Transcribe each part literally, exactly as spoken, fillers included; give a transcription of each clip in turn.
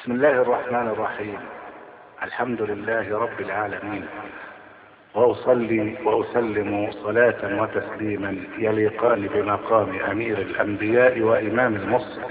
بسم الله الرحمن الرحيم. الحمد لله رب العالمين، وأصلي وأسلم صلاة وتسليما يليقان بمقام أمير الأنبياء وإمام المرسلين،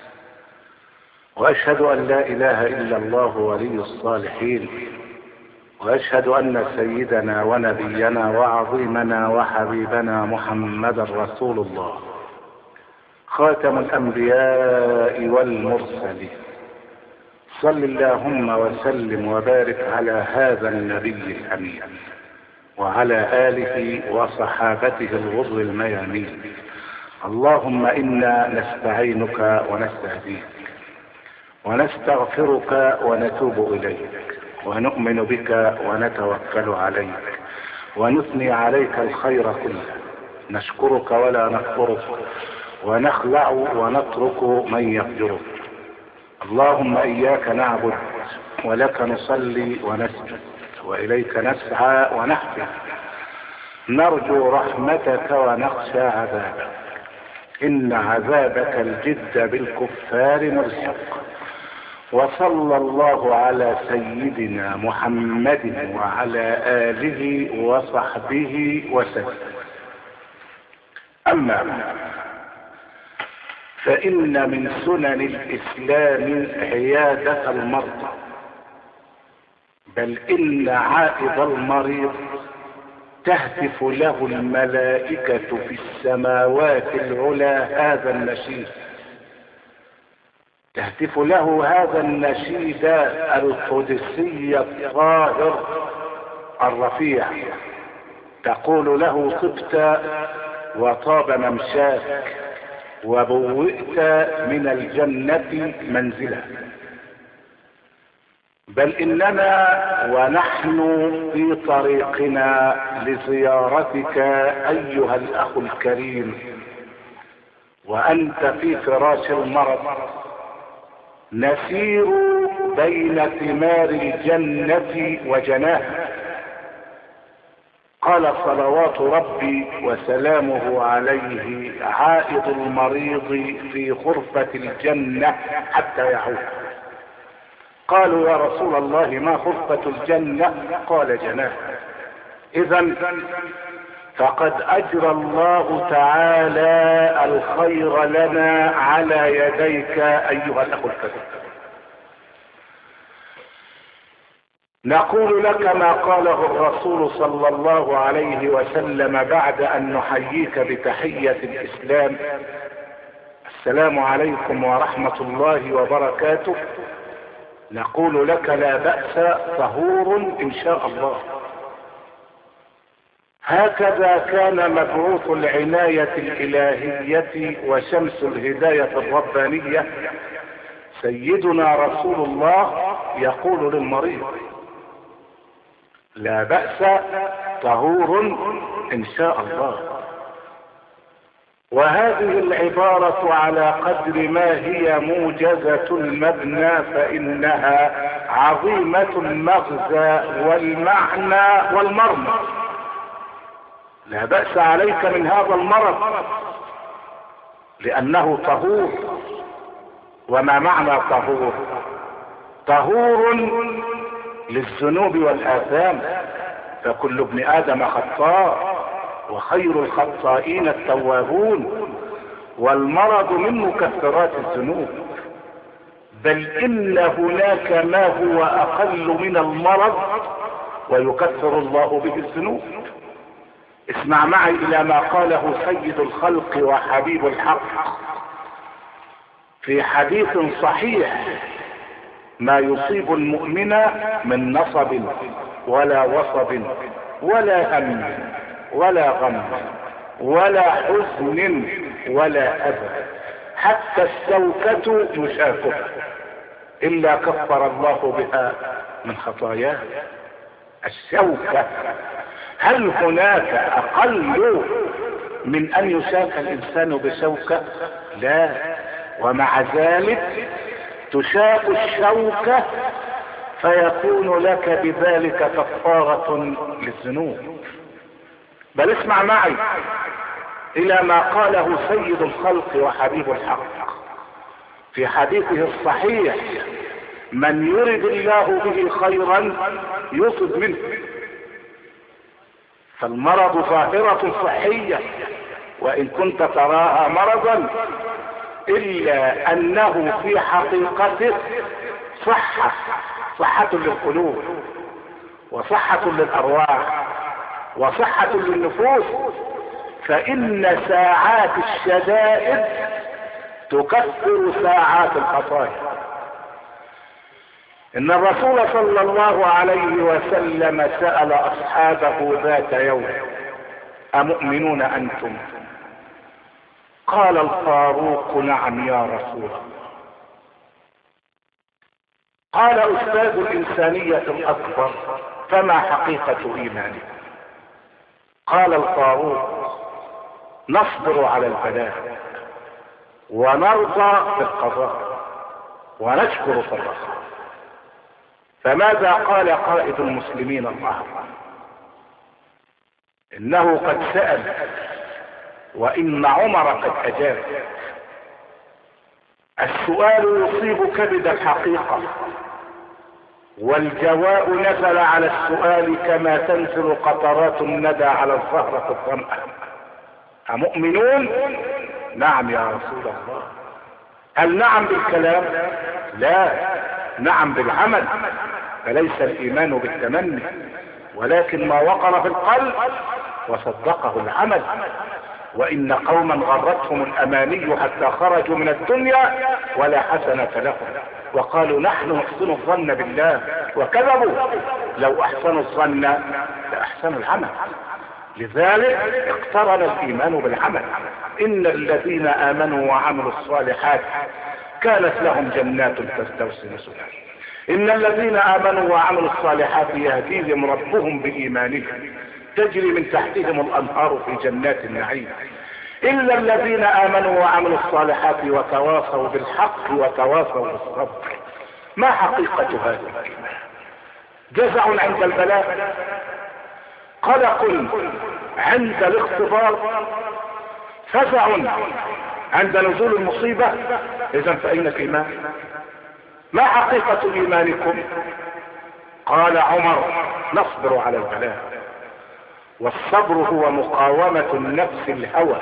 وأشهد أن لا إله إلا الله ولي الصالحين، وأشهد أن سيدنا ونبينا وعظيمنا وحبيبنا محمدا رسول الله، خاتم الأنبياء والمرسلين. صل اللهم وسلم وبارك على هذا النبي الأمين وعلى آله وصحابته الغر الميامين. اللهم إنا نستعينك ونستهديك ونستغفرك ونتوب إليك ونؤمن بك ونتوكل عليك ونثني عليك الخير كله، نشكرك ولا نكفرك ونخلع ونترك من يفجرك. اللهم إياك نعبد ولك نصلي ونسجد وإليك نسعى ونحفظ، نرجو رحمتك ونخشى عذابك، إن عذابك الجد بالكفار ملحق. وصلى الله على سيدنا محمد وعلى آله وصحبه وسلم. أما بعد، فإن من سنن الإسلام عيادة المرضى، بل إن عائد المريض تهتف له الملائكة في السماوات العلى هذا النشيد، تهتف له هذا النشيد القدسي الطاهر الرفيع، تقول له طبت وطاب ممشاك وبوئت من الجنة منزلا. بل إننا ونحن في طريقنا لزيارتك أيها الأخ الكريم وأنت في فراش المرض، نسير بين ثمار الجنة وجناها. قال صلوات ربي وسلامه عليه: عائد المريض في غرفة الجنة حتى يعود. قالوا: يا رسول الله، ما غرفة الجنة؟ قال: جناها. إذن فقد أجرى الله تعالى الخير لنا على يديك أيها الأخ الكريم. نقول لك ما قاله الرسول صلى الله عليه وسلم بعد أن نحييك بتحية الإسلام: السلام عليكم ورحمة الله وبركاته. نقول لك: لا بأس، طهور إن شاء الله. هكذا كان مبعوث العناية الإلهية وشمس الهداية الربانية سيدنا رسول الله يقول للمريض: لا بأس، طهور إن شاء الله. وهذه العبارة على قدر ما هي موجزة المبنى فإنها عظيمة المغزى والمعنى والمرمى. لا بأس عليك من هذا المرض لأنه طهور. وما معنى طهور؟ طهور للذنوب والآثام، فكل ابن آدم خطاء وخير الخطائين التوابون، والمرض من مكفرات الذنوب. بل إن هناك ما هو أقل من المرض ويكفر الله به الذنوب. اسمع معي إلى ما قاله سيد الخلق وحبيب الحق في حديث صحيح: ما يصيب المؤمن من نصب ولا وصب ولا هم ولا غم ولا حزن ولا أذى حتى الشوكة يشاكها إلا كفر الله بها من خطاياه. الشوكة، هل هناك أقل من أن يشاك الإنسان بشوكة؟ لا. ومع ذلك تشاق الشوكة فيكون لك بذلك كفارة للذنوب. بل اسمع معي إلى ما قاله سيد الخلق وحبيب الحق في حديثه الصحيح: من يرد الله به خيرا يصب منه. فالمرض ظاهرة صحية وإن كنت تراها مرضا، إلا أنه في حقيقته صحة، صحة للقلوب وصحة للأرواح وصحة للنفوس. فإن ساعات الشدائد تكفر ساعات الخطايا. إن الرسول صلى الله عليه وسلم سأل أصحابه ذات يوم: أمؤمنون أنتم؟ قال الفاروق: نعم يا رسول الله. قال: أستاذ الإنسانية الأكبر، فما حقيقة إيمانك؟ قال الفاروق: نصبر على البلاء ونرضى بالقضاء ونشكر في الرخاء. فماذا قال قائد المسلمين الأعظم؟ إنه قد سأل وإن عمر قد أجاب. السؤال يصيب كبد الحقيقة، والجواب نزل على السؤال كما تنزل قطرات الندى على الزهرة الظمأة. أمؤمنون؟ نعم يا رسول الله. هل نعم بالكلام؟ لا، نعم بالعمل. فليس الإيمان بالتمني، ولكن ما وقر في القلب وصدقه العمل. وإن قوما غرتهم الأماني حتى خرجوا من الدنيا ولا حسنة لهم، وقالوا نحن نحسن الظن بالله، وكذبوا. لو أحسنوا الظن لأحسنوا العمل. لذلك اقترن الإيمان بالعمل. إن الذين آمنوا وعملوا الصالحات كانت لهم جنات الفردوس نزلا. إن الذين آمنوا وعملوا الصالحات يهديهم ربهم بإيمانهم تجري من تحتهم الأنهار في جنات النعيم. إلا الذين آمنوا وعملوا الصالحات وتواصوا بالحق وتواصوا بالصبر. ما حقيقة هذا الإيمان؟ جزع عند البلاء، قلق عند الاختبار، فزع عند نزول المصيبة. إذن فأين الإيمان؟ ما حقيقة إيمانكم؟ قال عمر: نصبر على البلاء. والصبر هو مقاومة النفس الهوى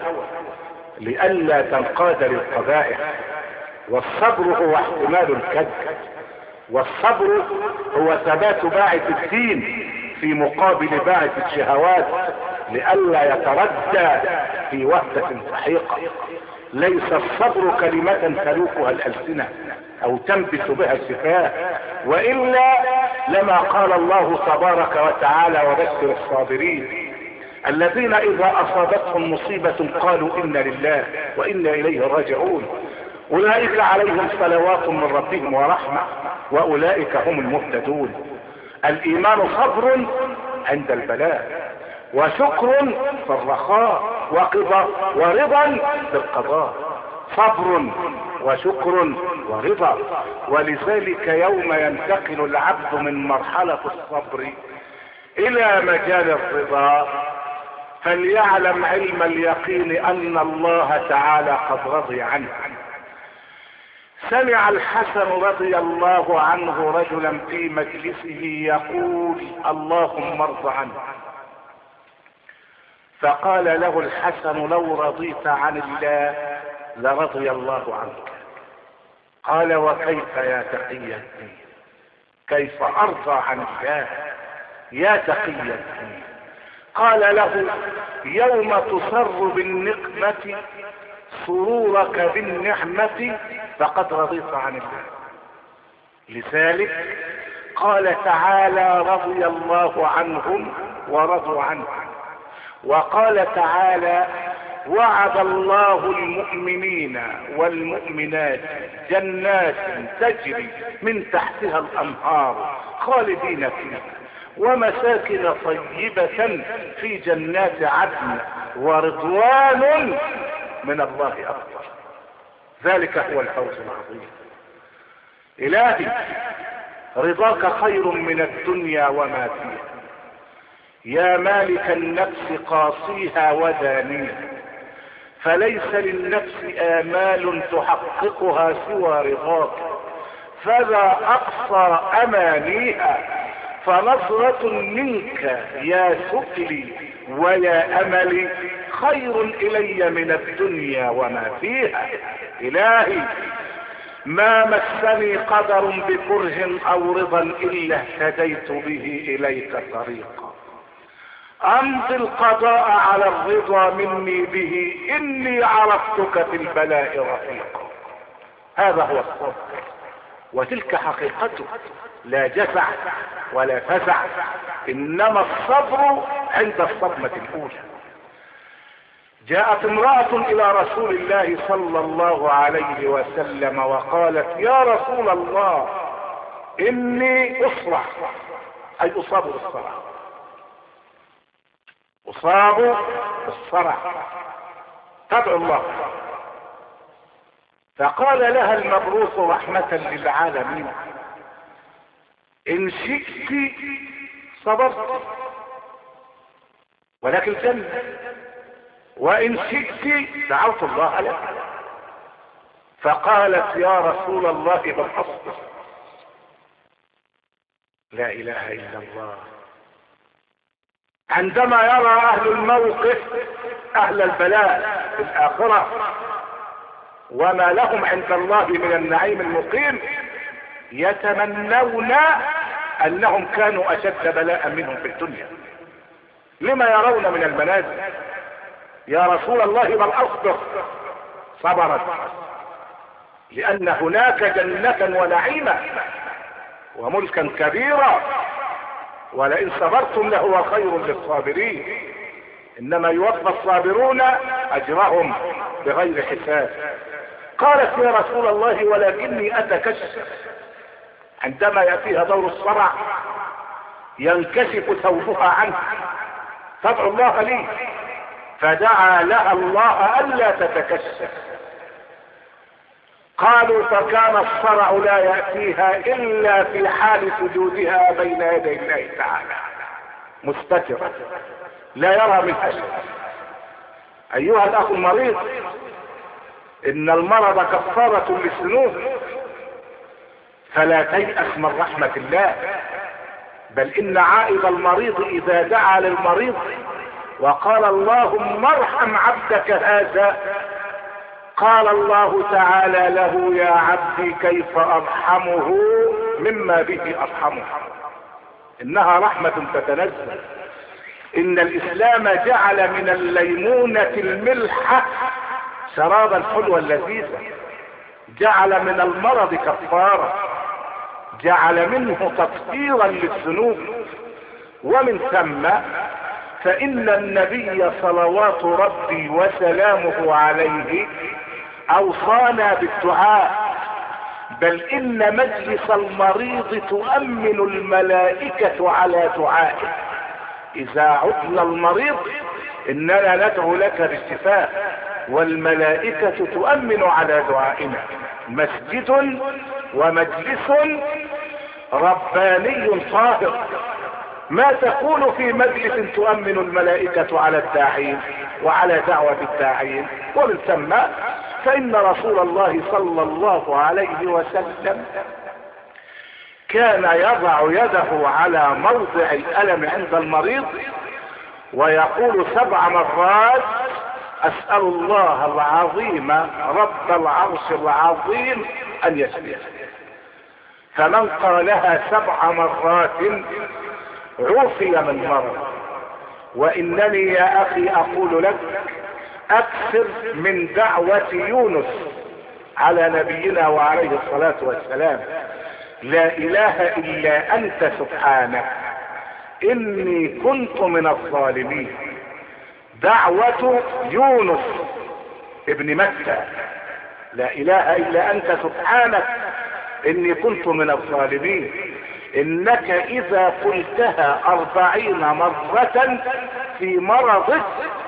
لئلا تنقاد للقبائح. والصبر هو احتمال الكذب. والصبر هو ثبات باعث الدين في مقابل باعث الشهوات لئلا يتردى في وهدة سحيقة. ليس الصبر كلمة تلوكها الألسنة أو تنبت بها السفاه، وإلا لما قال الله تبارك وتعالى: وبشر الصابرين الذين إذا أصابتهم مصيبة قالوا إنا لله وإنا إليه راجعون أولئك عليهم صلوات من ربهم ورحمة وأولئك هم المهتدون. الإيمان صبر عند البلاء، وشكر في الرخاء، وقضاء ورضا بالقضاء. صبر وشكر ورضا. ولذلك يوم ينتقل العبد من مرحلة الصبر إلى مجال الرضا فليعلم علم اليقين أن الله تعالى قد رضي عنه. سمع الحسن رضي الله عنه رجلا في مجلسه يقول: اللهم ارض عنه. فقال له الحسن: لو رضيت عن الله لرضي الله عنك. قال: وكيف يا تقي الدين؟ كيف ارضى عن الله يا تقي الدين؟ قال له: يوم تصر بالنقمة سرورك بالنعمة فقد رضيت عن الله. لذلك قال تعالى: رضي الله عنهم ورضوا عنه. وقال تعالى: وعد الله المؤمنين والمؤمنات جنات تجري من تحتها الأنهار خالدين فيها ومساكن طيبة في جنات عدن ورضوان من الله أكبر. ذلك هو الفوز العظيم. إلهي رضاك خير من الدنيا وما فيها. يا مالك النفس قاصيها ودانيها، فليس للنفس آمال تحققها سوى رضاك. فذا اقصى امانيها، فنظرة منك يا سؤلي ويا املي خير الي من الدنيا وما فيها. الهي ما مسني قدر بكره او رضا الا اهتديت به اليك طريقا، امضي القضاء على الرضا مني به، اني عرفتك في البلاء رفيقا. هذا هو الصبر، وتلك حقيقته، لا جزع ولا فزع، انما الصبر عند الصدمة الاولى. جاءت امرأة الى رسول الله صلى الله عليه وسلم وقالت يا رسول الله اني اصرع، اي اصاب بالصرع، اصاب بالصرع، تدعو الله. فقال لها المبعوث رحمة للعالمين ان شئت صبرت ولك الجنة، وان شئت دعوت الله لك. فقالت يا رسول الله بل اصبر. لا اله الا الله. عندما يرى اهل الموقف اهل البلاء في الاخرة وما لهم عند الله من النعيم المقيم، يتمنون انهم كانوا اشد بلاء منهم في الدنيا. لما يرون من المنازل. يا رسول الله بل اصبر، صبرت لان هناك جنة ونعيما وملكا كبيرا، ولئن صبرتم لهو خير للصابرين، انما يوفى الصابرون اجرهم بغير حساب. قالت يا رسول الله ولكني اتكشف، عندما يأتيها دور الصرع ينكشف ثوبها عنه، تدعو الله لي، فدعا لها الله الا تتكشف. قالوا فكان الصرع لا يأتيها الا في حال سجودها بين يدي الله تعالى مستترة لا يرى منها شيء. ايها الاخ المريض، ان المرض كفارة للذنوب، فلا تيأس من رحمة الله، بل ان عائد المريض اذا دعا للمريض وقال اللهم ارحم عبدك هذا، قال الله تعالى له يا عبدي كيف ارحمه مما به ارحمه. انها رحمة تتنزل. ان الاسلام جعل من الليمونة الملحة شرابا حلوا لذيذا، جعل من المرض كفارة، جعل منه تطهيرا للذنوب. ومن ثم فإن النبي صلوات ربي وسلامه عليه أوصانا بالدعاء، بل إن مجلس المريض تؤمن الملائكة على دعائه. إذا عدنا المريض إننا ندعو لك بالشفاء، والملائكة تؤمن على دعائنا. مسجد ومجلس رباني طاهر. ما تقول في مجلس تؤمن الملائكة على الداعين وعلى دعوة الداعين؟ ومن ثم فإن رسول الله صلى الله عليه وسلم كان يضع يده على موضع الألم عند المريض ويقول سبع مرات أسأل الله العظيم رب العرش العظيم أن يشفيه. فمن قالها سبع مرات عوفي من مرض. وإنني يا أخي أقول لك أكثر من دعوة يونس على نبينا وعليه الصلاة والسلام، لا إله إلا أنت سبحانك إني كنت من الظالمين. دعوة يونس ابن متى، لا إله إلا أنت سبحانك إني كنت من الظالمين. إنك إذا قلتها أربعين مرة في مرضك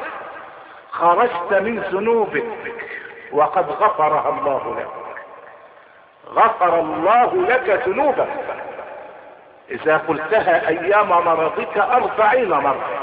خرجت من ذنوبك وقد غفرها الله لك. غفر الله لك ذنوبك إذا قلتها أيام مرضك أربعين مرة.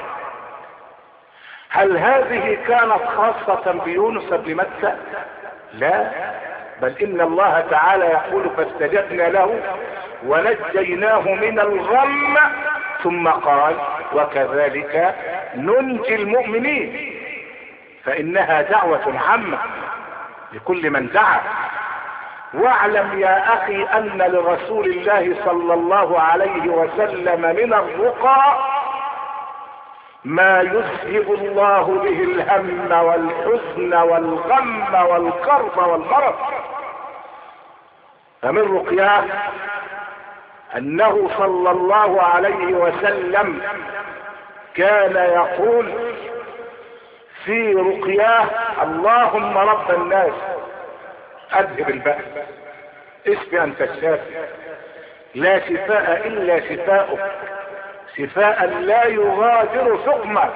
هل هذه كانت خاصة بيونس بن متى؟ لا، بل ان الله تعالى يقول فاستجبنا له ونجيناه من الغم، ثم قال وكذلك ننجي المؤمنين، فانها دعوة عامة لكل من دعا. واعلم يا اخي ان لرسول الله صلى الله عليه وسلم من الرقى ما يذهب الله به الهم والحزن والغم والكرب والمرض. فمن رقياه انه صلى الله عليه وسلم كان يقول في رقياه اللهم رب الناس اذهب البأس اشف انت الشافي لا شفاء الا شفاؤك شفاء لا يغادر سقما.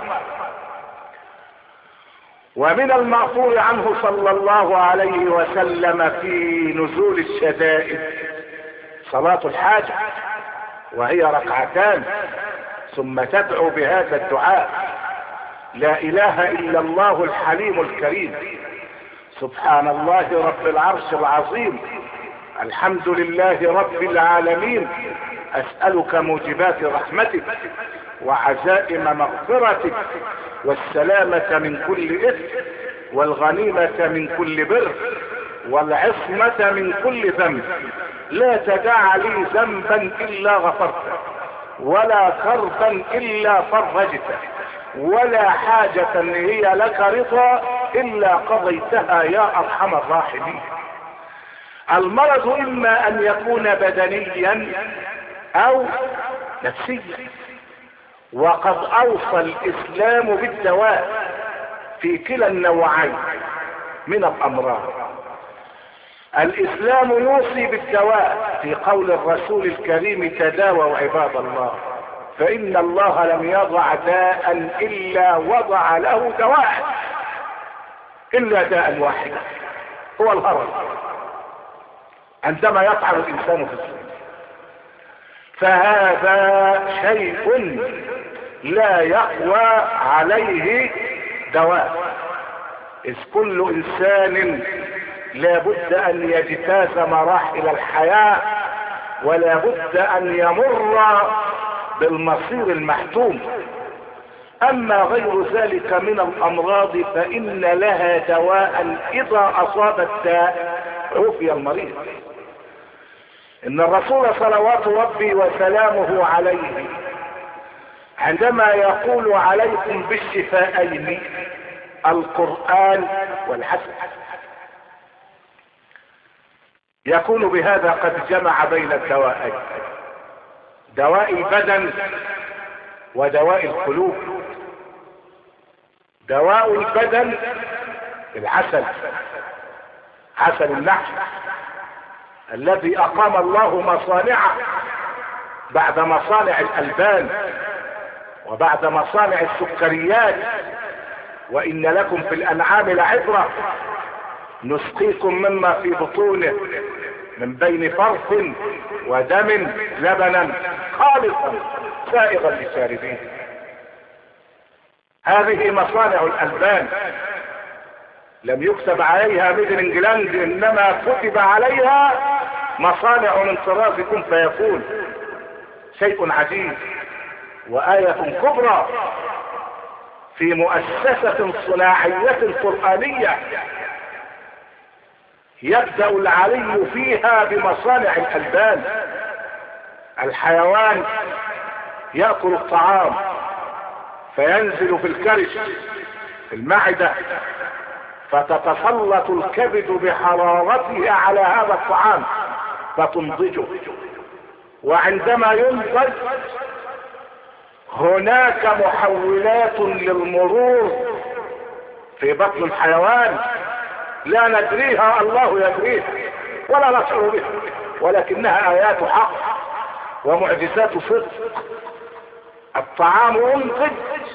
ومن المأثور عنه صلى الله عليه وسلم في نزول الشدائد صلاة الحاجة، وهي ركعتان ثم تدعو بهذا الدعاء: لا اله الا الله الحليم الكريم، سبحان الله رب العرش العظيم، الحمد لله رب العالمين، اسألك موجبات رحمتك وعزائم مغفرتك والسلامة من كل اثم والغنيمة من كل بر والعصمة من كل ذنب، لا تدع لي ذنبا الا غفرته ولا كربا الا فرجته ولا حاجة هي لك رضا الا قضيتها يا ارحم الراحمين. المرض اما ان يكون بدنيا او نفسيا، وقد اوصى الاسلام بالدواء في كلا النوعين من الامراض. الاسلام يوصي بالدواء في قول الرسول الكريم: تداووا عباد الله فان الله لم يضع داء الا وضع له دواء، الا داء واحدا هو الهرم عندما يطعن الانسان في السنة. فهذا شيء لا يقوى عليه دواء، اذ كل انسان لا بد ان يجتاز مراحل الحياة ولا بد ان يمر بالمصير المحتوم. اما غير ذلك من الامراض فان لها دواء اذا اصاب الداء عوفي المريض. ان الرسول صلوات ربي وسلامه عليه عندما يقول عليكم بالشفاءين القرآن والحديث يكون بهذا قد جمع بين الدوائين، دواء البدن ودواء القلوب. دواء البدن العسل، عسل النحل الذي اقام الله مصانعه بعد مصانع الالبان وبعد مصانع السكريات. وان لكم في الانعام لعبرة نسقيكم مما في بطونه من بين فرث ودم لبنا خالصا سائغا للشاربين. هذه مصانع الالبان لم يكتب عليها ميد انجلاند، انما كتب عليها مصانع من طراز كن فيكون. شيء عجيب وآية كبرى في مؤسسة صناعية قرآنية يبدأ العلي فيها بمصانع الألبان. الحيوان يأكل الطعام فينزل في الكرش في المعدة، فتتسلط الكبد بحرارته على هذا الطعام فتنضجه، وعندما ينضج هناك محولات للمرور في بطن الحيوان لا ندريها، الله يدريها ولا نشعر بها، ولكنها آيات حق ومعجزات صدق. الطعام ينضج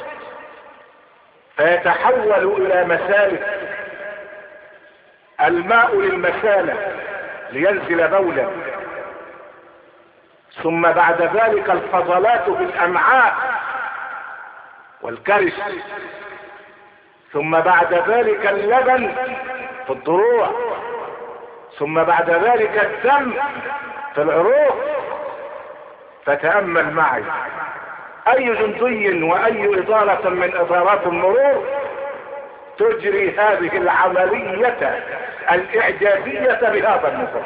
فيتحول الى مسالك، الماء للمسالة لينزل بولا، ثم بعد ذلك الفضلات في الامعاء والكرش، ثم بعد ذلك اللبن في الضروع، ثم بعد ذلك الدم في العروق. فتأمل معي اي جندي واي ادارة من ادارات المرور تجري هذه العملية الاعجازية بهذا النظام.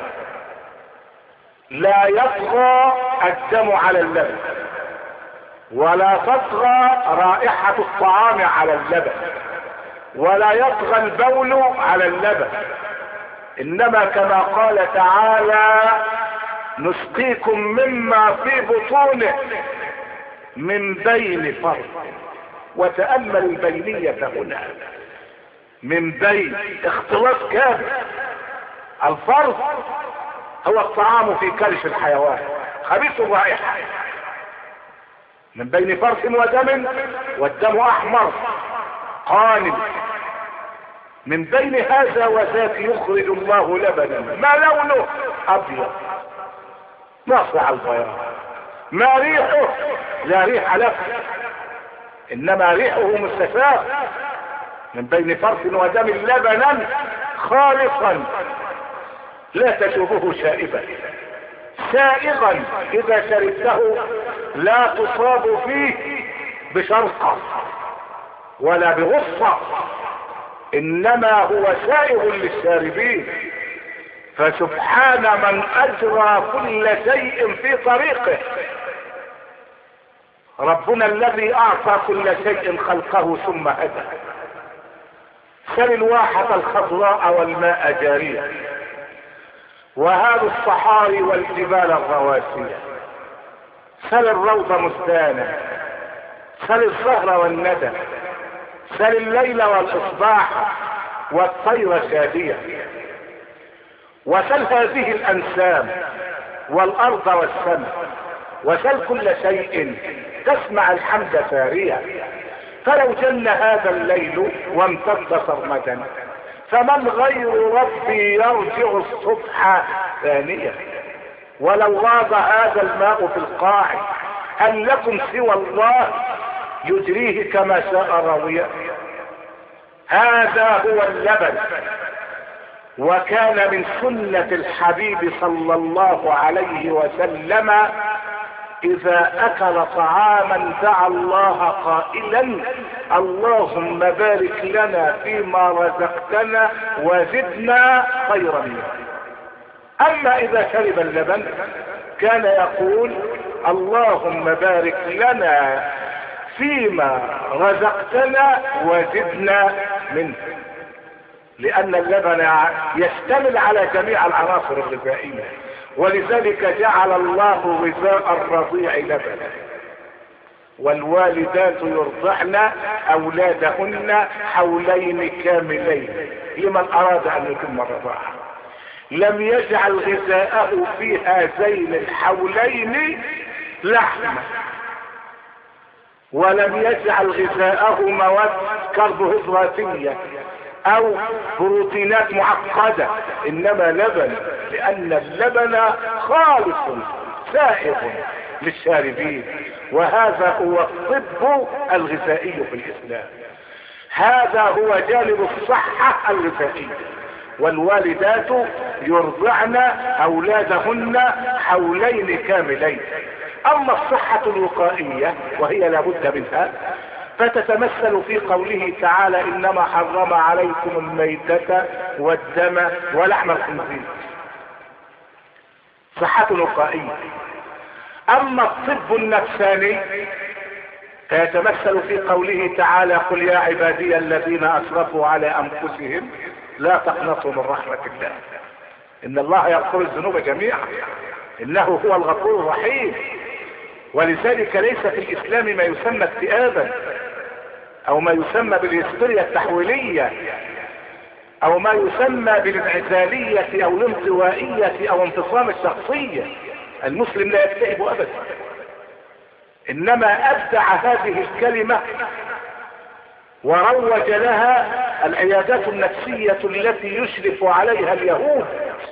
لا يطغى الدم على اللبن، ولا تطغى رائحة الطعام على اللبن، ولا يطغى البول على اللبن، انما كما قال تعالى نسقيكم مما في بطونه من بين فرث. وتأمل البينية هنا، من بين اختلاط كامل. الفرث هو الطعام في كرش الحيوان خبيث الرائحة، من بين فرث ودم، والدم احمر قانم. من بين هذا وذاك يخرج الله لبنا ما لونه ابيض ناصع البياض، ما ريحه لا ريح له انما ريحه مستفاق. من بين فرث ودم لبنا خالصا لا تشوفه شائبا سائغا اذا شربته لا تصاب فيه بشرقة ولا بغصة، انما هو سائغ للشاربين. فسبحان من اجرى كل شيء في طريقه. ربنا الذي اعطى كل شيء خلقه ثم هدى. سل الواحة الخضراء والماء جارية، وهذا الصحاري والجبال الرواسية. سل الروض مزدانا، سل الزهر والندى، سل الليل والاصباح والطير شادية، وسل هذه الانسام والارض والسماء، وسل كل شيء تسمع الحمد ساريا. فلو جن هذا الليل وامتد سرمدا فمن غير ربي يرجع الصبح ثانية. ولو غاب هذا الماء في القاع هل لكم سوى الله يجريه كما شاء راوية. هذا هو اللبن. وكان من سنة الحبيب صلى الله عليه وسلم اذا اكل طعاما دعا الله قائلا اللهم بارك لنا فيما رزقتنا وزدنا خيرا منه. اما اذا شرب اللبن كان يقول اللهم بارك لنا فيما رزقتنا وزدنا منه، لان اللبن يشتمل على جميع العناصر الغذائية، ولذلك جعل الله غذاء الرضيع لبنا. والوالدات يرضعن اولادهن حولين كاملين لمن اراد ان يتم الرضاعة. لم يجعل غذاءه في هذين الحولين لحما، ولم يجعل غذاءه مواد كربوهيدراتية او بروتينات معقدة، انما لبن، لان اللبن خالص سائغ للشاربين. وهذا هو الطب الغذائي في الاسلام. هذا هو جانب الصحة الغذائية. والوالدات يرضعن اولادهن حولين كاملين. اما الصحة الوقائية وهي لابد منها فتتمثل في قوله تعالى انما حرم عليكم الميتة والدم ولحم الخنزير، صحة وقائية. اما الطب النفساني فيتمثل في قوله تعالى قل يا عبادي الذين اسرفوا على انفسهم لا تقنطوا من رحمة الله ان الله يغفر الذنوب جميعا انه هو الغفور الرحيم. ولذلك ليس في الاسلام ما يسمى اكتئابا او ما يسمى بالهستيريا التحويلية او ما يسمى بالانعزالية او الانطوائية او انفصام الشخصية. المسلم لا يكتئب ابدا، انما ابدع هذه الكلمة وروج لها العيادات النفسية التي يشرف عليها اليهود.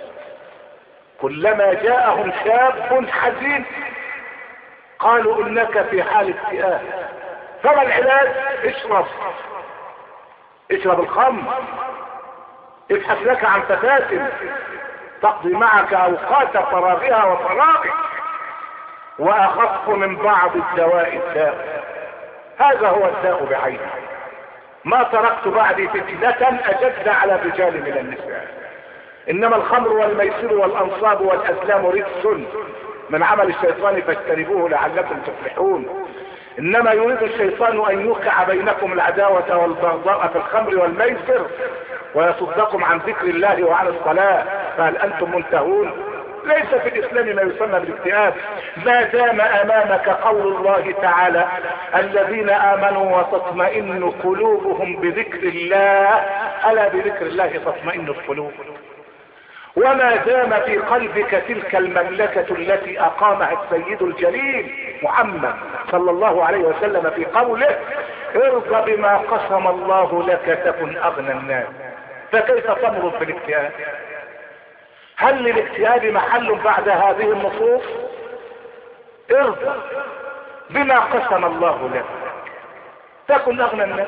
كلما جاءهم شاب حزين قالوا انك في حال اكتئاب. فما العلاج؟ اشرب اشرب الخمر، ابحث لك عن فتاة تقضي معك اوقات فراغها وفراغك، واخف من بعض الدواء الداء. هذا هو الداء بعينه. ما تركت بعدي فتنة اشد على الرجال من النساء. انما الخمر والميسر والانصاب والازلام رجس من عمل الشيطان فاجتنبوه لعلكم تفلحون. انما يريد الشيطان ان يوقع بينكم العداوة والبغضاء في الخمر والميسر ويصدكم عن ذكر الله وعن الصلاة، فهل انتم منتهون؟ ليس في الاسلام ما يسمى بالاكتئاب، ما دام امامك قول الله تعالى الذين امنوا وتطمئن قلوبهم بذكر الله، الا بذكر الله تطمئن القلوب. وما دام في قلبك تلك المملكة التي اقامها السيد الجليل محمد صلى الله عليه وسلم في قوله ارضى بما قسم الله لك تكن اغنى الناس، فكيف تمرض في الاكتئاب؟ هل للاكتئاب محل بعد هذه النصوص؟ ارضى بما قسم الله لك تكن اغنى الناس.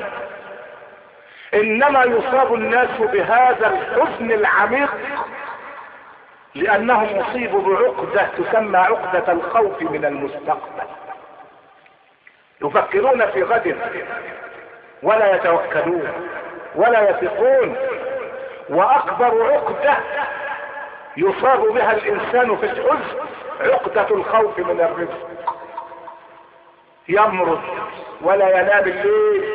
انما يصاب الناس بهذا الحزن العميق لانهم اصيبوا بعقدة تسمى عقدة الخوف من المستقبل. يفكرون في غد ولا يتوكلون ولا يثقون. واكبر عقدة يصاب بها الانسان في الحزن عقدة الخوف من الرزق. يمرض ولا ينام الليل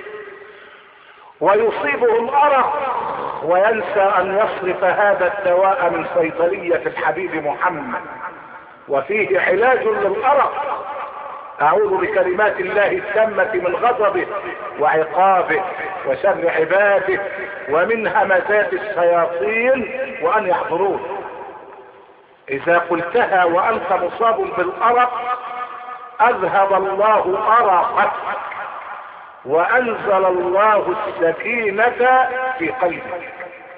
ويصيبه الارق وينسى ان يصرف هذا الدواء من صيدلية الحبيب محمد، وفيه علاج للارق. اعوذ بكلمات الله التامة من غضبه وعقابه وشر عباده ومن همزات الشياطين وان يحضرون. اذا قلتها وانت مصاب بالارق اذهب الله ارقك وانزل الله السكينة في قلبك.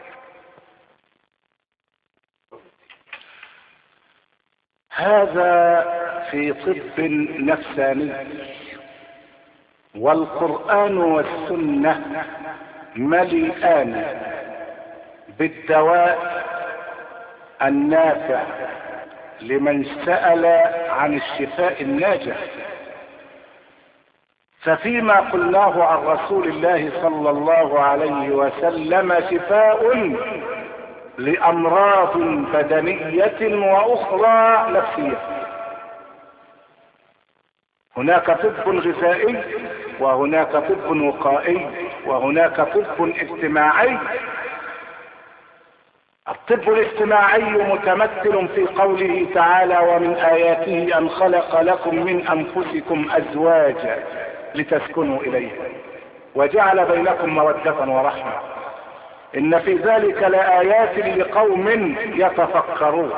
هذا في طب نفساني، والقرآن والسنة مليئان بالدواء النافع لمن سأل عن الشفاء الناجح. ففيما قلناه عن رسول الله صلى الله عليه وسلم شفاء لأمراض بدنية وأخرى نفسية. هناك طب غذائي وهناك طب وقائي وهناك طب اجتماعي. الطب الاجتماعي متمثل في قوله تعالى ومن آياته أن خلق لكم من أنفسكم أزواجا لتسكنوا إليها وجعل بينكم مودة ورحمة إن في ذلك لآيات لقوم يتفكرون.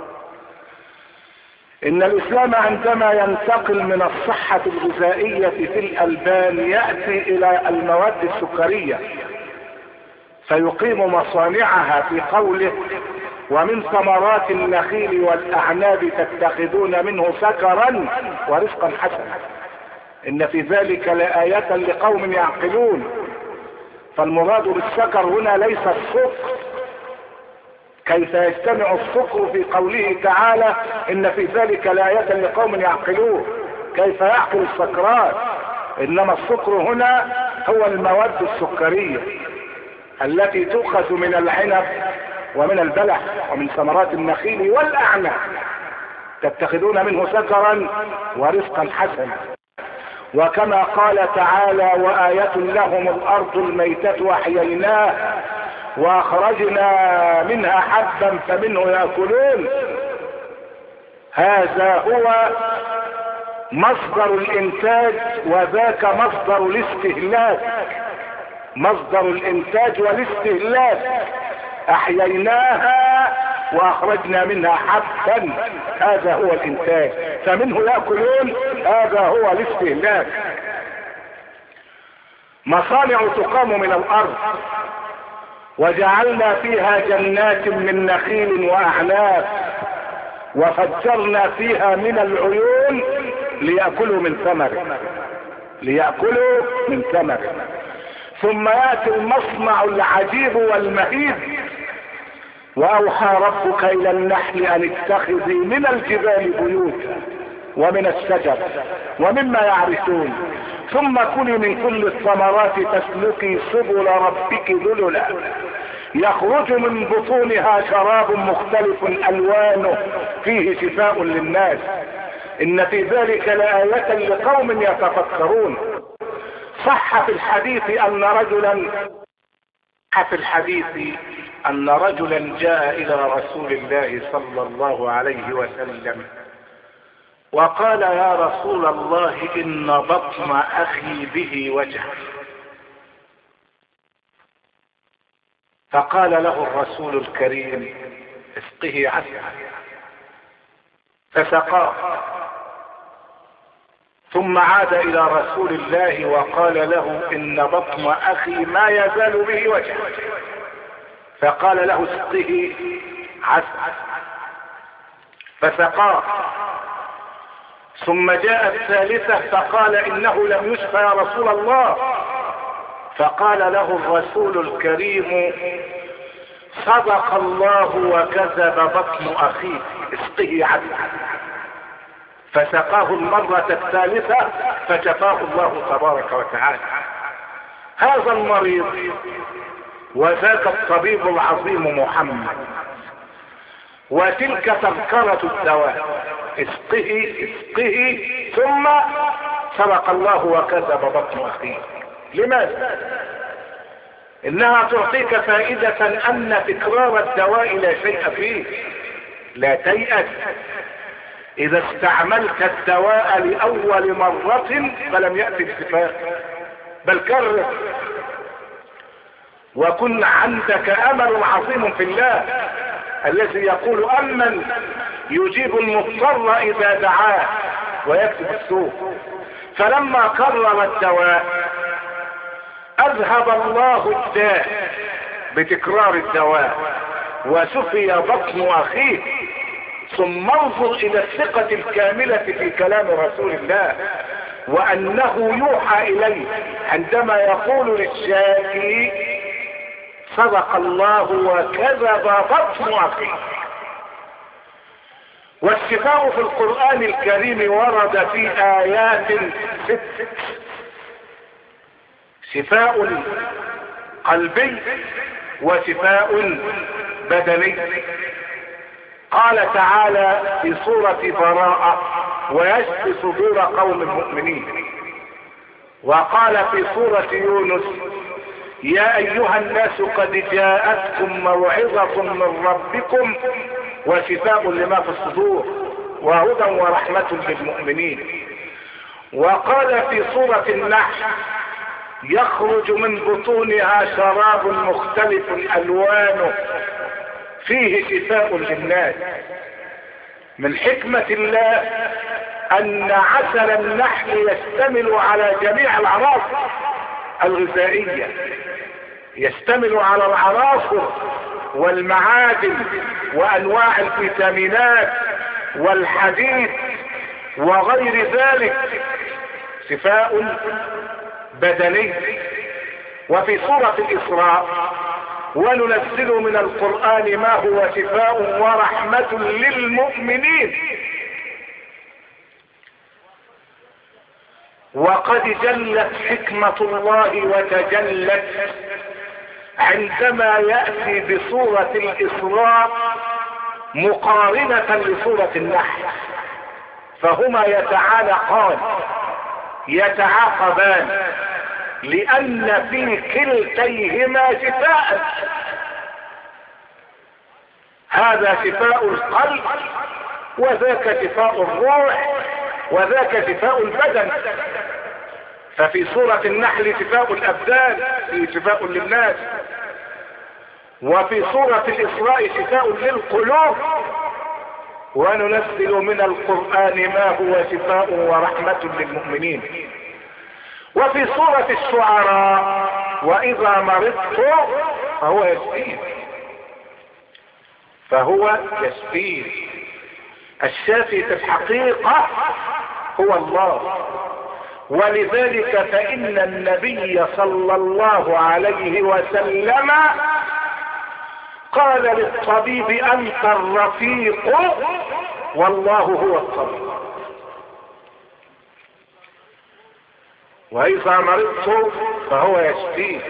إن الإسلام عندما ينتقل من الصحة الغذائية في الألبان يأتي إلى المواد السكرية فيقيم مصانعها في قوله ومن ثمرات النخيل والأعناب تتخذون منه سكرا ورزقا حسنا إن في ذلك لآية لقوم يعقلون. فالمراد بالسكر هنا ليس السكر، كيف يجتمع السكر في قوله تعالى إن في ذلك لآية لقوم يعقلون، كيف يعقل السكران؟ إنما السكر هنا هو المواد السكرية التي تؤخذ من العنب ومن البلح ومن ثمرات النخيل والأعناب تتخذون منه سكرا ورزقا حسنا. وكما قال تعالى وآية لهم الأرض الميتة وأحييناها وأخرجنا منها حبا فمنه يأكلون. هذا هو مصدر الإنتاج وذاك مصدر الاستهلاك. مصدر الإنتاج والاستهلاك أحييناها وأخرجنا منها حبا، هذا هو الإنتاج. فمنه يأكلون، هذا هو الاستهلاك. مصانع تقام من الأرض وجعلنا فيها جنات من نخيل وأعناب وفجرنا فيها من العيون ليأكلوا من ثمره ليأكلوا من ثمره. ثم يأتي المصنع العجيب والمهيب واوحى ربك الى النحل ان اتخذي من الجبال بيوتا ومن الشجر ومما يعرشون ثم كلي من كل الثمرات تسلكي سبل ربك ذللا يخرج من بطونها شراب مختلف الوانه فيه شفاء للناس ان في ذلك لآية لقوم يتفكرون. صح في الحديث ان رجلا صح في الحديث ان رجلا جاء الى رسول الله صلى الله عليه وسلم وقال يا رسول الله ان بطن اخي به وجع. فقال له الرسول الكريم اسقه عسلا فسقاه، ثم عاد الى رسول الله وقال له ان بطن اخي ما يزال به وجع. فقال له اسقه عسلا فسقاه، ثم جاء الثالثة فقال انه لم يشفى يا رسول الله. فقال له الرسول الكريم صدق الله وكذب بطن اخيك اسقه عسلا. فسقاه المرة الثالثة فشفاه الله تبارك وتعالى. هذا المريض وذاك الطبيب العظيم محمد، وتلك تذكرة الدواء اسقه اسقه ثم صدق الله وكذب بطن اخيه. لماذا؟ انها تعطيك فائدة ان تكرار الدواء لا شيء فيه. لا تيأس اذا استعملت الدواء لاول مرة فلم يأتي الشفاء، بل كرر وكن عندك امل عظيم في الله الذي يقول امن يجيب المضطر اذا دعاه ويكشف السوء. فلما كرر الدواء اذهب الله الداء بتكرار الدواء وشفي بطن اخيه. ثم انظر الى الثقة الكاملة في كلام رسول الله وانه يوحى اليه عندما يقول للشافي صدق الله وكذب بطن اخيه. والشفاء في القرآن الكريم ورد في آيات ست: شفاء قلبي وشفاء بدني. قال تعالى في سورة براءة ويشفي صدور قوم مؤمنين. وقال في سورة يونس يا ايها الناس قد جاءتكم موعظة من ربكم وشفاء لما في الصدور وهدى ورحمة للمؤمنين. وقال في سورة النحل يخرج من بطونها شراب مختلف الوانه فيه شفاء للناس. من حكمة الله ان عسل النحل يشتمل على جميع العناصر الغذائية، يشتمل على العناصر والمعادن وانواع الفيتامينات والحديد وغير ذلك، شفاء بدني. وفي سورة الإسراء وننزل من القرآن ما هو شفاء ورحمة للمؤمنين. وقد جلت حكمة الله وتجلت عندما يأتي بسورة الإسراء مقارنة لسورة النحل، فهما يتعالقان يتعاقبان لأن في كلتيهما شفاء. هذا شفاء القلب وذاك شفاء الروح وذاك شفاء البدن. ففي سورة النحل شفاء الأبدان فيه شفاء للناس، وفي سورة الإسراء شفاء للقلوب. وننزل من القرآن ما هو شفاء ورحمة للمؤمنين. وفي سورة الشعراء وإذا مرضت فهو يشفين فهو يشفين. الشافي في الحقيقة هو الله. ولذلك فإن النبي صلى الله عليه وسلم قال للطبيب انت الرفيق والله هو الطبيب. واذا مرضت فهو يشفيك.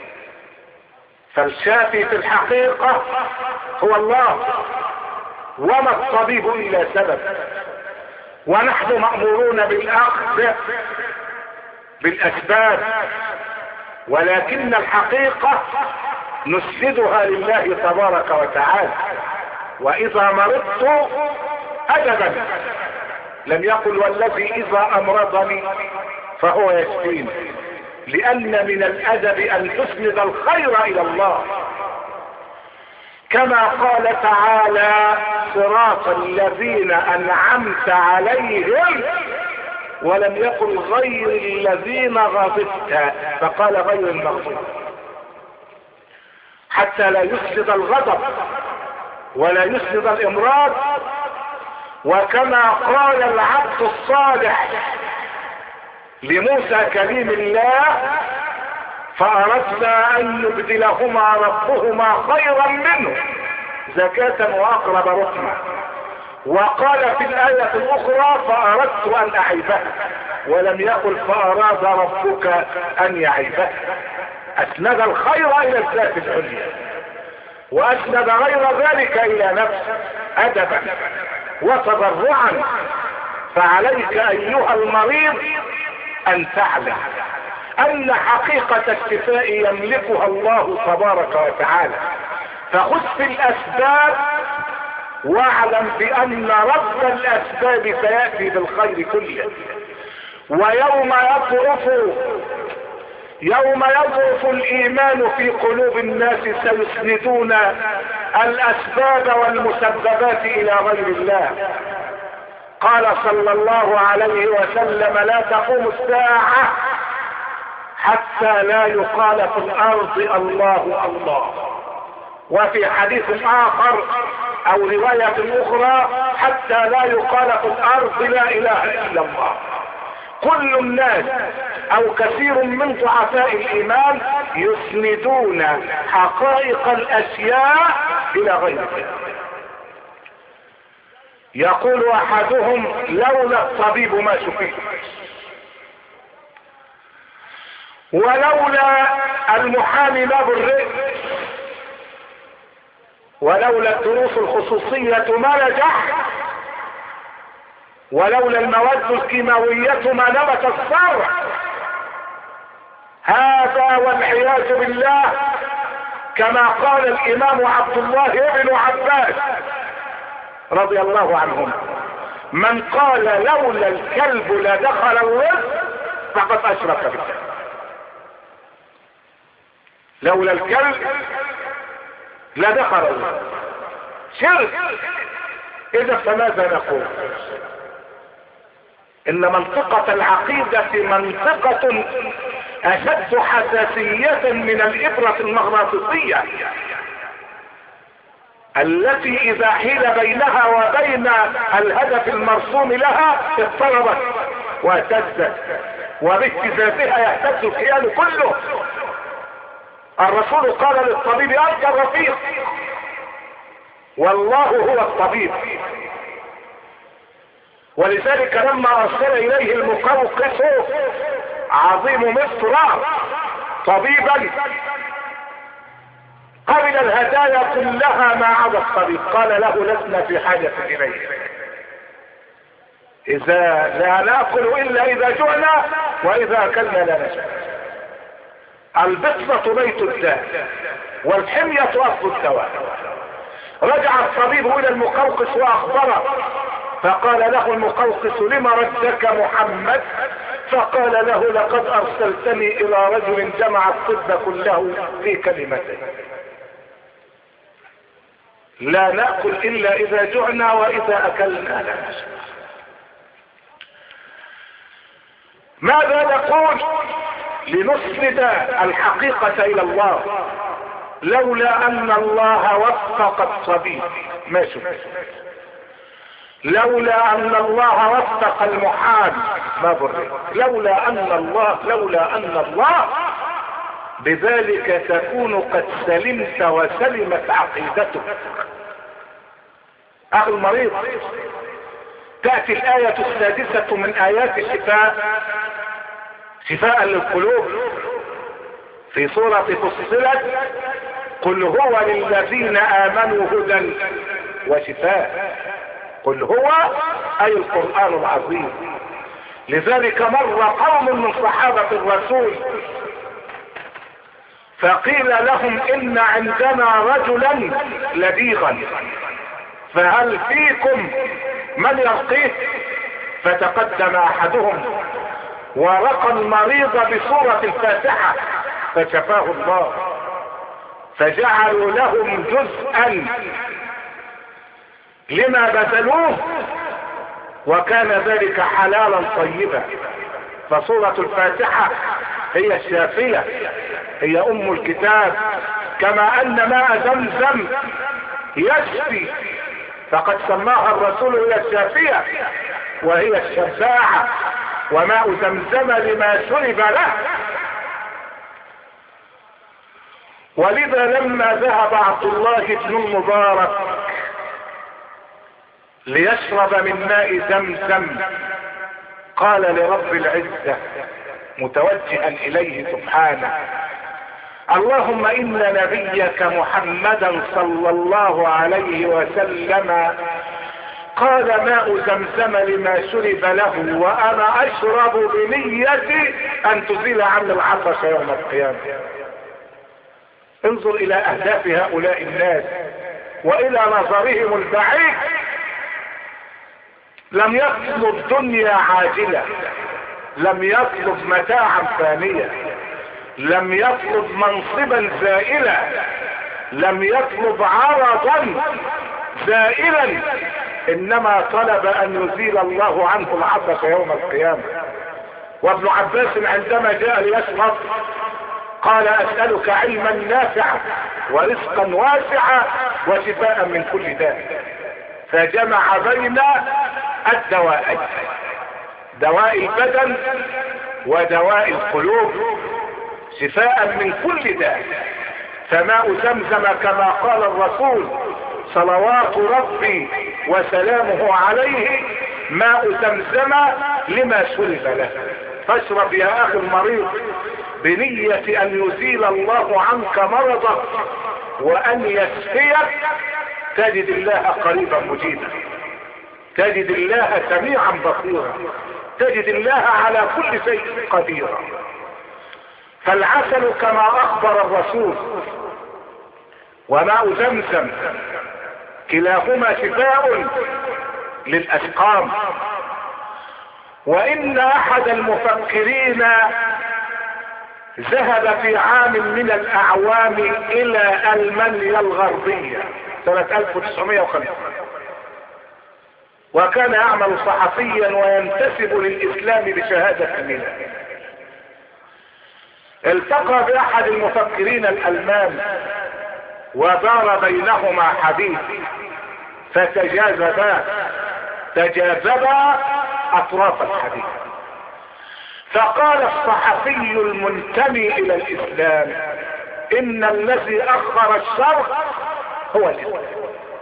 فالشافي في الحقيقة هو الله، وما الطبيب الا سبب. ونحن مأمورون بالاخذ بالاسباب، ولكن الحقيقة نسندها لله تبارك وتعالى. واذا مرضت ادبا لم يقل والذي اذا امرضني فهو يشفيني، لان من الادب ان تسند الخير الى الله، كما قال تعالى صراط الذين انعمت عليهم، ولم يقل غير الذين غضبت، فقال غير المغضوب، حتى لا يسند الغضب ولا يسند الامراض. وكما قال العبد الصالح لموسى كليم الله فأردنا أن يبدلهما ربهما خيرا منه زكاة وأقرب رحمة. وقال في الآية الأخرى فأردت أن أعيبه، ولم يقل فأراد ربك أن يعيبه. أسند الخير إلى الذات العليا، وأسند غير ذلك إلى نفسه أدبا وتضرعا. فعليك أيها المريض أن تعلم أن حقيقة الشفاء يملكها الله تبارك وتعالى، فخذ في الأسباب واعلم بأن رب الأسباب سيأتي بالخير كله. ويوم يضعف يوم يضعف الإيمان في قلوب الناس سيسندون الأسباب والمسببات إلى غير الله. قال صلى الله عليه وسلم لا تقوم الساعة حتى لا يقال في الأرض الله الله. وفي حديث آخر أو رواية أخرى حتى لا يقال في الأرض لا إله إلا الله. كل الناس أو كثير من ضعفاء الإيمان يسندون حقائق الأشياء إلى غير ذلك. يقول أحدهم لولا الطبيب ما شفيت، ولولا المحامي ما برئت، ولولا الدروس الخصوصية ما نجح، ولولا المواد الكيماوية ما نبت الزرع. هذا والعياذ بالله كما قال الإمام عبد الله بن عباس رضي الله عنهما من قال لولا الكلب لدخل الرزق فقد أشرك بالله. لولا الكلب لدخل الرزق شرك. إذا فماذا نقول؟ إن منطقة العقيدة منطقة أشد حساسية من الإبرة المغناطيسية التي إذا حيل بينها وبين الهدف المرسوم لها اضطربت واهتزت، وباهتزازها يهتز الكيان كله. الرسول قال للطبيب أنت الرفيق والله هو الطبيب. ولذلك لما أرسل إليه المقوقس عظيم مصر طبيبا قبل الهدايا كلها ما عدا الطبيب، قال له لسنا في حاجة إليه، إذا لا نأكل إلا إذا جعنا وإذا أكلنا لا نشبع. البطنة بيت الداء والحمية أصل الدواء. رجع الطبيب إلى المقوقس وأخبره، فقال له المقوقس لما ردك محمد؟ فقال له لقد أرسلتني إلى رجل جمع الطب كله في كلمتين، لا نأكل إلا إذا جعنا وإذا أكلنا لا نشبع. ماذا نقول لنسند الحقيقة إلى الله؟ لولا أن الله وفق الطبيب ما شفت، لولا أن الله وفق المحامي ما برئ، لولا أن الله لولا أن الله بذلك تكون قد سلمت وسلمت عقيدتك. اخي المريض، تأتي الآية السادسة من آيات الشفاء، شفاء للقلوب، في سورة فصلت: قل هو للذين آمنوا هدى وشفاء. قل هو أي القرآن العظيم. لذلك مر قوم من صحابة الرسول فقيل لهم: إن عندنا رجلا لديغا فهل فيكم من يرقيه؟ فتقدم أحدهم ورقى المريض بسورة الفاتحة فشفاه الله، فجعلوا لهم جزءا لما بذلوه، وكان ذلك حلالا طيبا. فسورة الفاتحة هي الشافية، هي ام الكتاب، كما ان ماء زمزم يشفي، فقد سماها الرسول هي الشافية وهي الشفاعة، وماء زمزم لما شرب له. ولذا لما ذهب عبد الله بن المبارك ليشرب من ماء زمزم قال لرب العزة متوجها إليه سبحانه: اللهم إن نبيك محمدا صلى الله عليه وسلم قال ماء زمزم لما شرب له، وأنا أشرب بنيتي أن تزيل عني العطش يوم القيامة. انظر إلى أهداف هؤلاء الناس وإلى نظرهم البعيد. لم يطلب دنيا عاجلة، لم يطلب متاعا فانية، لم يطلب منصبا زائلا، لم يطلب عرضا زائلا، انما طلب ان يزيل الله عنه العطش يوم القيامة. وابن عباس عندما جاء ليشرب قال: اسألك علما نافعا ورزقا واسعا وشفاء من كل داء. فجمع بين الدوائين، دواء البدن ودواء القلوب، شفاء من كل داء. فماء زمزم كما قال الرسول صلوات ربي وسلامه عليه: ماء زمزم لما شرب له. فاشرب يا اخي المريض بنية ان يزيل الله عنك مرضك وان يشفيك، تجد الله قريبا مجيبا، تجد الله سميعا بصيرا، تجد الله على كل شيء قديرا. فالعسل كما اخبر الرسول وماء زمزم كلاهما شفاء للاسقام. وان احد المفكرين ذهب في عام من الاعوام الى المانيا الغربية سنة ألف وتسعمائة وخمسة، وكان يعمل صحفيا وينتسب للاسلام بشهادة الميلاد. التقى باحد المفكرين الالمان ودار بينهما حديث، فتجاذبا تجاذبا اطراف الحديث. فقال الصحفي المنتمي الى الاسلام: ان الذي اخر الشرق هو الاسلام.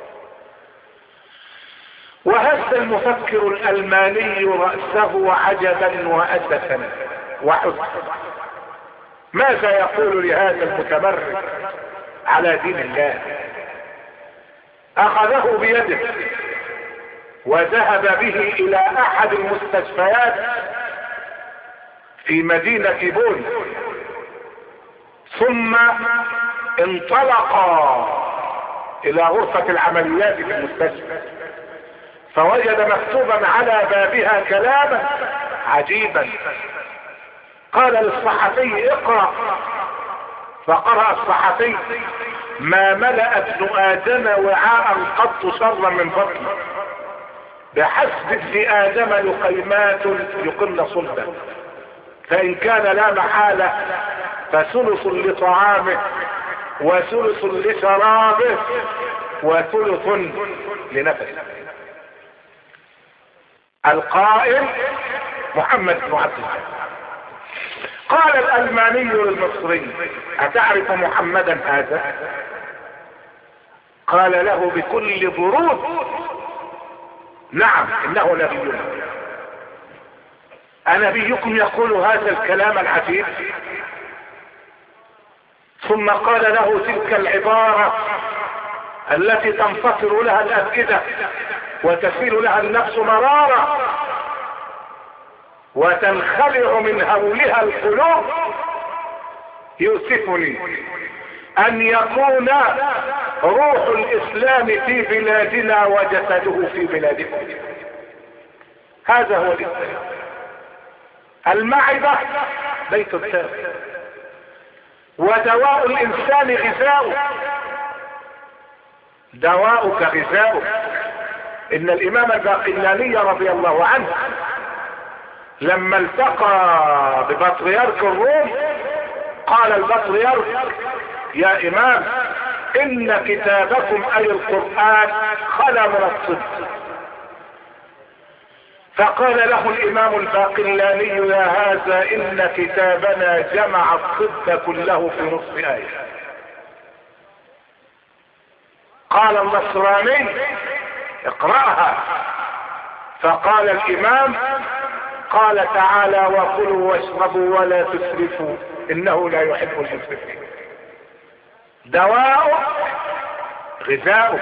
وهز المفكر الالماني رأسه عجبا واسفا وحزنا. ماذا يقول لهذا المتمرد على دين الله؟ اخذه بيده وذهب به الى احد المستشفيات في مدينة بون، ثم انطلقا الى غرفة العمليات في المستشفى، فوجد مكتوبا على بابها كلاما عجيبا. قال للصحفي: اقرأ. فقرأ الصحفي: ما ملأ ابن ادم وعاء قط شرا من بطنه، بحسب ابن ادم لقيمات يقلن صلبا، فان كان لا محالة فثلث لطعامه وثلث لشرابه وثلث لنفسه. القائل محمد بن عبد الله قال الألماني للمصري: أتعرف محمدا هذا؟ قال له بكل برود: نعم، إنه نبينا. أنبيكم يقول هذا الكلام العجيب؟ ثم قال له تلك العبارة التي تنفطر لها الأفئدة وتسيل لها النفس مرارة وتنخلع من هولها القلوب: يؤسفني أن يكون روح الإسلام في بلادنا وجسده في بلادكم. هذا هو الإسلام. المعدة بيت الداء، ودواء الإنسان غذاؤه. دواؤك غذاؤك. إن الإمام الباقلاني رضي الله عنه لما التقى ببطريرك الروم قال البطريرك: يا إمام، إن كتابكم أي القرآن خلا من الصدق. فقال له الإمام الباقلاني: يا هذا، إن كتابنا جمع الصدق كله في نصف آية. قال النصراني: اقرأها. فقال الإمام: قال تعالى: وكلوا واشربوا ولا تسرفوا إنه لا يحب المسرفين. دواؤك غذاؤك،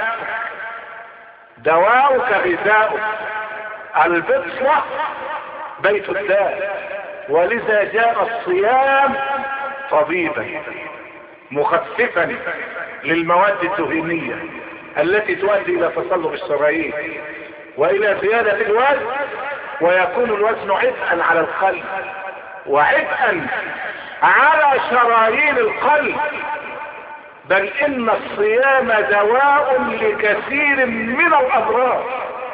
دواؤك غذاؤك. البطنة بيت الداء، ولذا جاء الصيام طبيبا مخففا للمواد الدهنية التي تؤدي الى تصلب الشرايين والى زيادة الوزن، ويكون الوزن عبئا على القلب وعبئا على شرايين القلب. بل ان الصيام دواء لكثير من الامراض.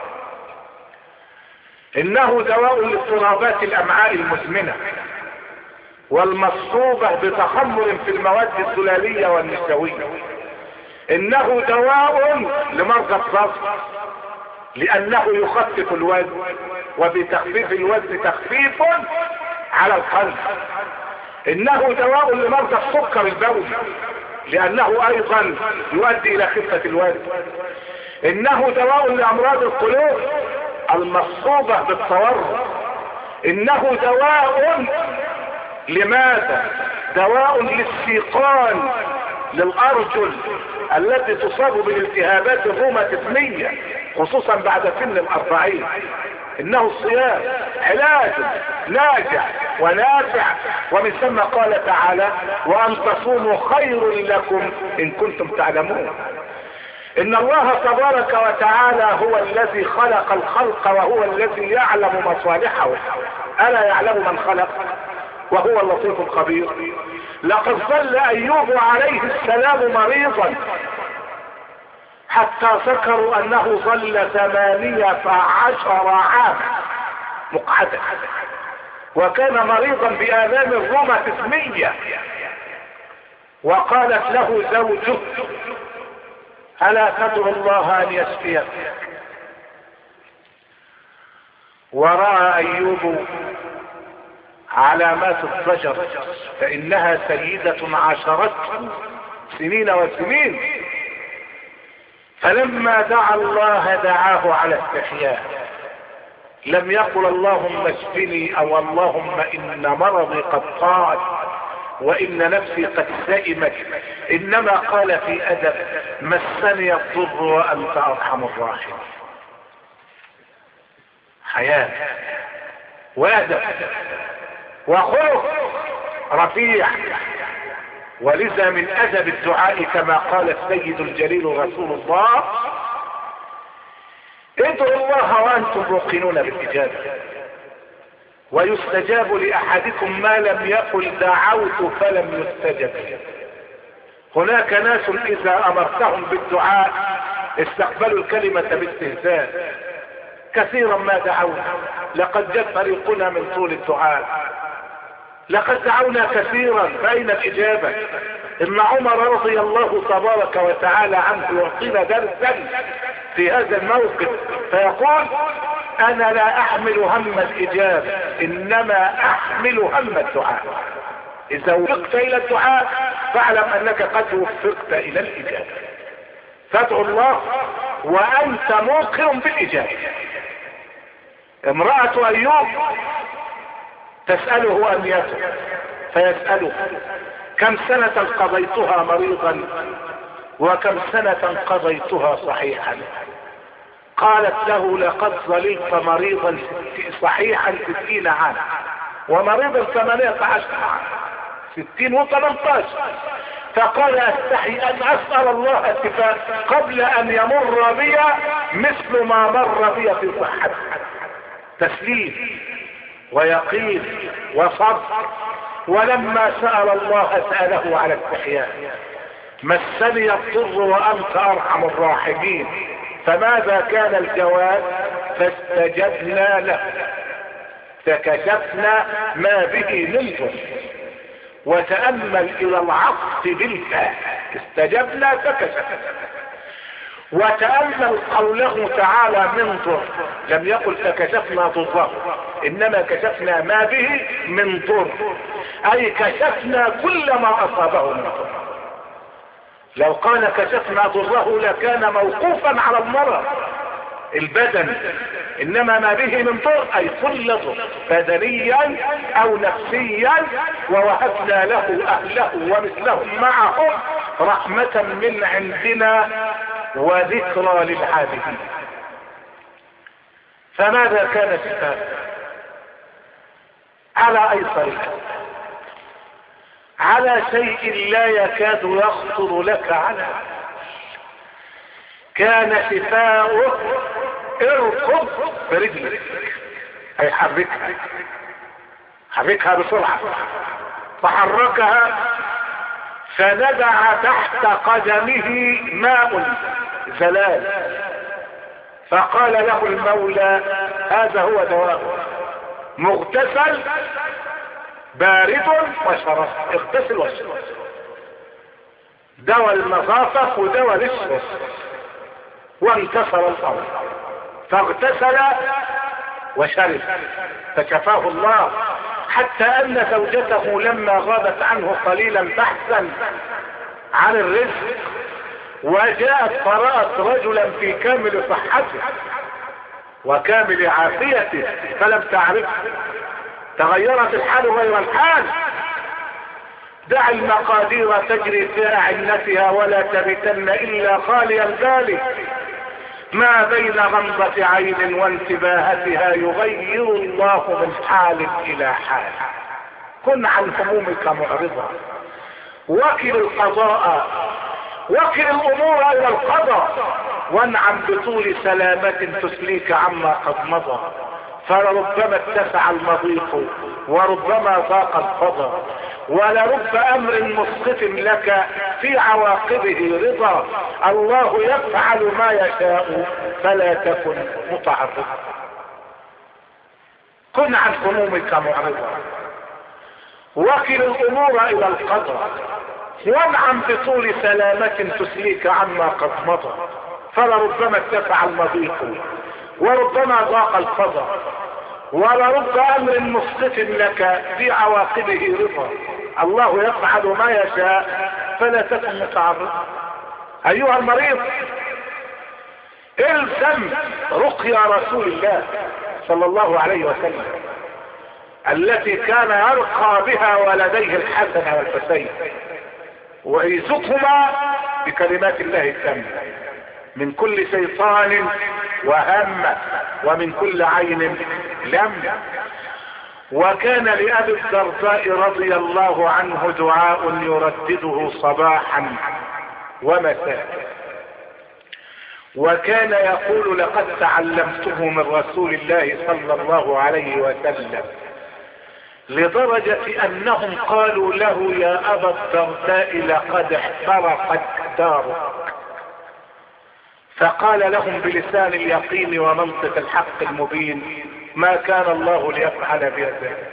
انه دواء لاضطرابات الامعاء المزمنة والمصحوبة بتخمر في المواد السلالية والنسوية. انه دواء لمرضى الضغط لانه يخفف الوزن، وبتخفيف الوزن تخفيف على القلب. انه دواء لمرضى السكر البولي لانه ايضا يؤدي الى خفة الوزن. انه دواء لامراض القلوب المصحوبة بالتورم. انه دواء لماذا؟ دواء للسيقان للارجل التي تصاب بالالتهابات الروماتيزمية خصوصا بعد سن الاربعين. انه الصيام علاج ناجع ونافع، ومن ثم قال تعالى: وان تصوموا خير لكم ان كنتم تعلمون. ان الله تبارك وتعالى هو الذي خلق الخلق وهو الذي يعلم مصالحه. الا يعلم من خلق وهو اللطيف الخبير. لقد ظل ايوب عليه السلام مريضا حتى ذكروا انه ظل ثمانية عشر عاما مقعدا، وكان مريضا بآلام الروماتيزمية. وقالت له زوجه: ألا تدعو الله أن يشفيك؟ ورأى أيوب علامات الضجر، فإنها سيدة عاشرته سنين وسنين. فلما دعا الله دعاه على استحياء، لم يقل اللهم اشفني او اللهم ان مرضي قد طال وان نفسي قد سئمت، انما قال في ادب: مسني الضر وانت ارحم الراحمين. حياة وادب وخلق رفيع. ولذا من ادب الدعاء كما قال السيد الجليل رسول الله: ادعوا الله وانتم موقنون بالاجابه، ويستجاب لاحدكم ما لم يقل دعوت فلم يستجب. هناك ناس اذا امرتهم بالدعاء استقبلوا الكلمه باستهزاء. كثيرا ما دعونا، لقد جاء فريقنا من طول الدعاء، لقد دعونا كثيرا فأين الإجابة؟ إن عمر رضي الله تبارك وتعالى عنه يعطينا درسا في هذا الموقف فيقول: أنا لا أحمل هم الإجابة إنما أحمل هم الدعاء. اذا وفقت الى الدعاء فاعلم انك قد وفقت الى الاجابة. فادعو الله وانت موقن بالاجابة. امرأة ايوب تسأله ان يتوب فيسأله كم سنة قضيتها مريضا وكم سنة قضيتها صحيحا؟ قالت له لقد ظللت مريضا صحيحا ستين عاما ومريضا ثمانية عشر عاما، ستين وثمانتاشر. فقال استحي ان اسأل الله الشفاء قبل ان يمر بي مثل ما مر بي في صحتي. تسليم ويقين وصبر. ولما سأل الله سأله على استحياء. مسني الضر وانت ارحم الراحمين. فماذا كان الجواب؟ فاستجبنا له فكشفنا ما به من ضر. وتأمل الى العطف بالفاء، استجبنا فكشفنا. وتأمل قوله تعالى من ضر، لم يقل فكشفنا ضره، انما كشفنا ما به من ضر، اي كشفنا كل ما اصابه من ضر. لو قال كشفنا ضره لكان موقوفا على المرض البدن، انما ما به من ضر اي كل ضر بدنيا او نفسيا. ووهبنا له اهله ومثلهم معهم رحمة من عندنا وذكرى للعابدين. فماذا كان شفاء؟ على ايسر الاسباب، على شيء لا يكاد يخطر لك على كان شفاؤه اركض برجلك، اي حركها حركها بسرعة. فحركها فنزع تحت قدمه ماء زلال، فقال له المولى هذا هو دواء مغتسل بارد وشراب، اغتسل واشرب. دواء النظافة ودواء للشرب. وانتصر الامر فاغتسل وشرب فشفاه الله. حتى ان زوجته لما غابت عنه قليلا بحثا عن الرزق وجاءت فرأت رجلا في كامل صحته وكامل عافيته فلم تعرفه، تغيرت الحال غير الحال. دع المقادير تجري في اعنتها ولا تبتن الا خاليا ذلك. ما بين غمضة عين وانتباهتها يغير الله من حال الى حال. كن عن همومك معرضا، وكل القضاء وكل الامور الى القضاء، وانعم بطول سلامة تسليك عما قد مضى. فلربما اتسع المضيق وربما ضاق الفضا، ولرب امر مسقط لك في عواقبه رضا. الله يفعل ما يشاء فلا تكن متعرضا. كن عن همومك معرضا، وكل الامور الى القضاء، وانعم بطول سلامة تسليك عما قد مضى. فلربما اتسع المضيق وربما ضاق الفضا، ولرب امر مسقط لك في عواقبه رضا. الله يفعل ما يشاء فلا تكن متعرضا. ايها المريض الزم رقيا رسول الله صلى الله عليه وسلم التي كان يرقى بها ولديه الحسن والحسين، وإيذكما بكلمات الله التامة من كل شيطان وهم ومن كل عين لم. وكان لأبي الدرداء رضي الله عنه دعاء يردده صباحا ومساء، وكان يقول لقد تعلمته من رسول الله صلى الله عليه وسلم، لدرجة انهم قالوا له يا ابا الدرداء لقد احترقت دارك، فقال لهم بلسان اليقين ومنطق الحق المبين ما كان الله ليفعل بذلك.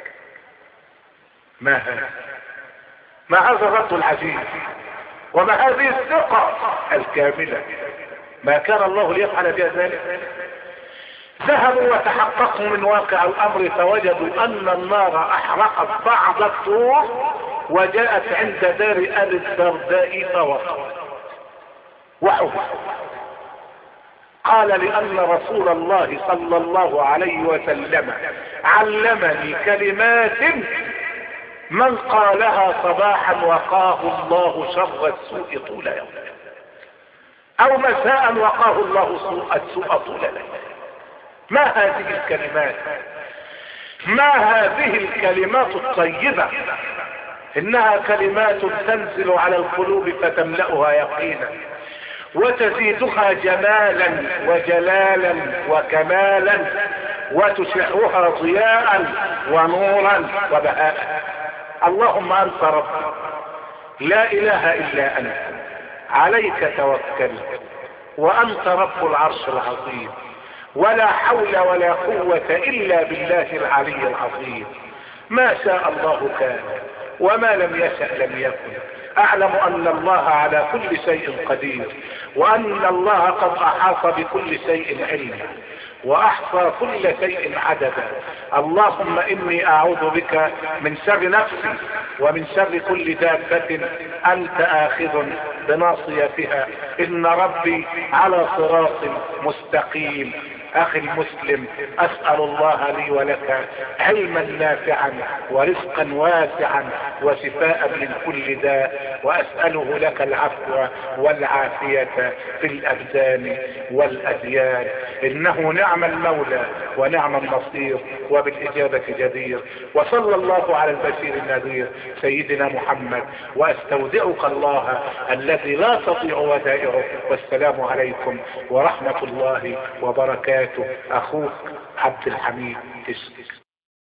ما هذا ما هذا الرد العجيب وما هذه الثقة الكاملة؟ ما كان الله ليفعل بذلك. ذهبوا وتحققوا من واقع الامر فوجدوا ان النار احرقت بعض الطور وجاءت عند دار ال الدرداء فوقعت وحفظت. قال لان رسول الله صلى الله عليه وسلم علمني كلمات من قالها صباحا وقاه الله شر السوء طول يوم، او مساء وقاه الله سوء السوء طول ليل. ما هذه الكلمات؟ ما هذه الكلمات الطيبة؟ انها كلمات تنزل على القلوب فتملأها يقينا وتزيدها جمالا وجلالا وكمالا وتشعها ضياء ونورا وبهاء. اللهم انت رب لا اله الا انت، عليك توكلت وانت رب العرش العظيم، ولا حول ولا قوة الا بالله العلي العظيم. ما شاء الله كان وما لم يشأ لم يكن. اعلم ان الله على كل شيء قدير، وان الله قد احاط بكل شيء علما واحصى كل شيء عددا. اللهم اني اعوذ بك من شر نفسي ومن شر كل دابة انت اخذ بناصيتها، ان ربي على صراط مستقيم. اخي المسلم، اسأل الله لي ولك علما نافعا ورزقا واسعا وشفاء من كل داء، واسأله لك العفو والعافية في الابدان والاديان، انه نعم المولى ونعم النصير وبالاجابة جدير. وصلى الله على البشير النذير سيدنا محمد، واستودعك الله الذي لا تضيع ودائعه، والسلام عليكم ورحمة الله وبركاته. اخوك عبد الحميد.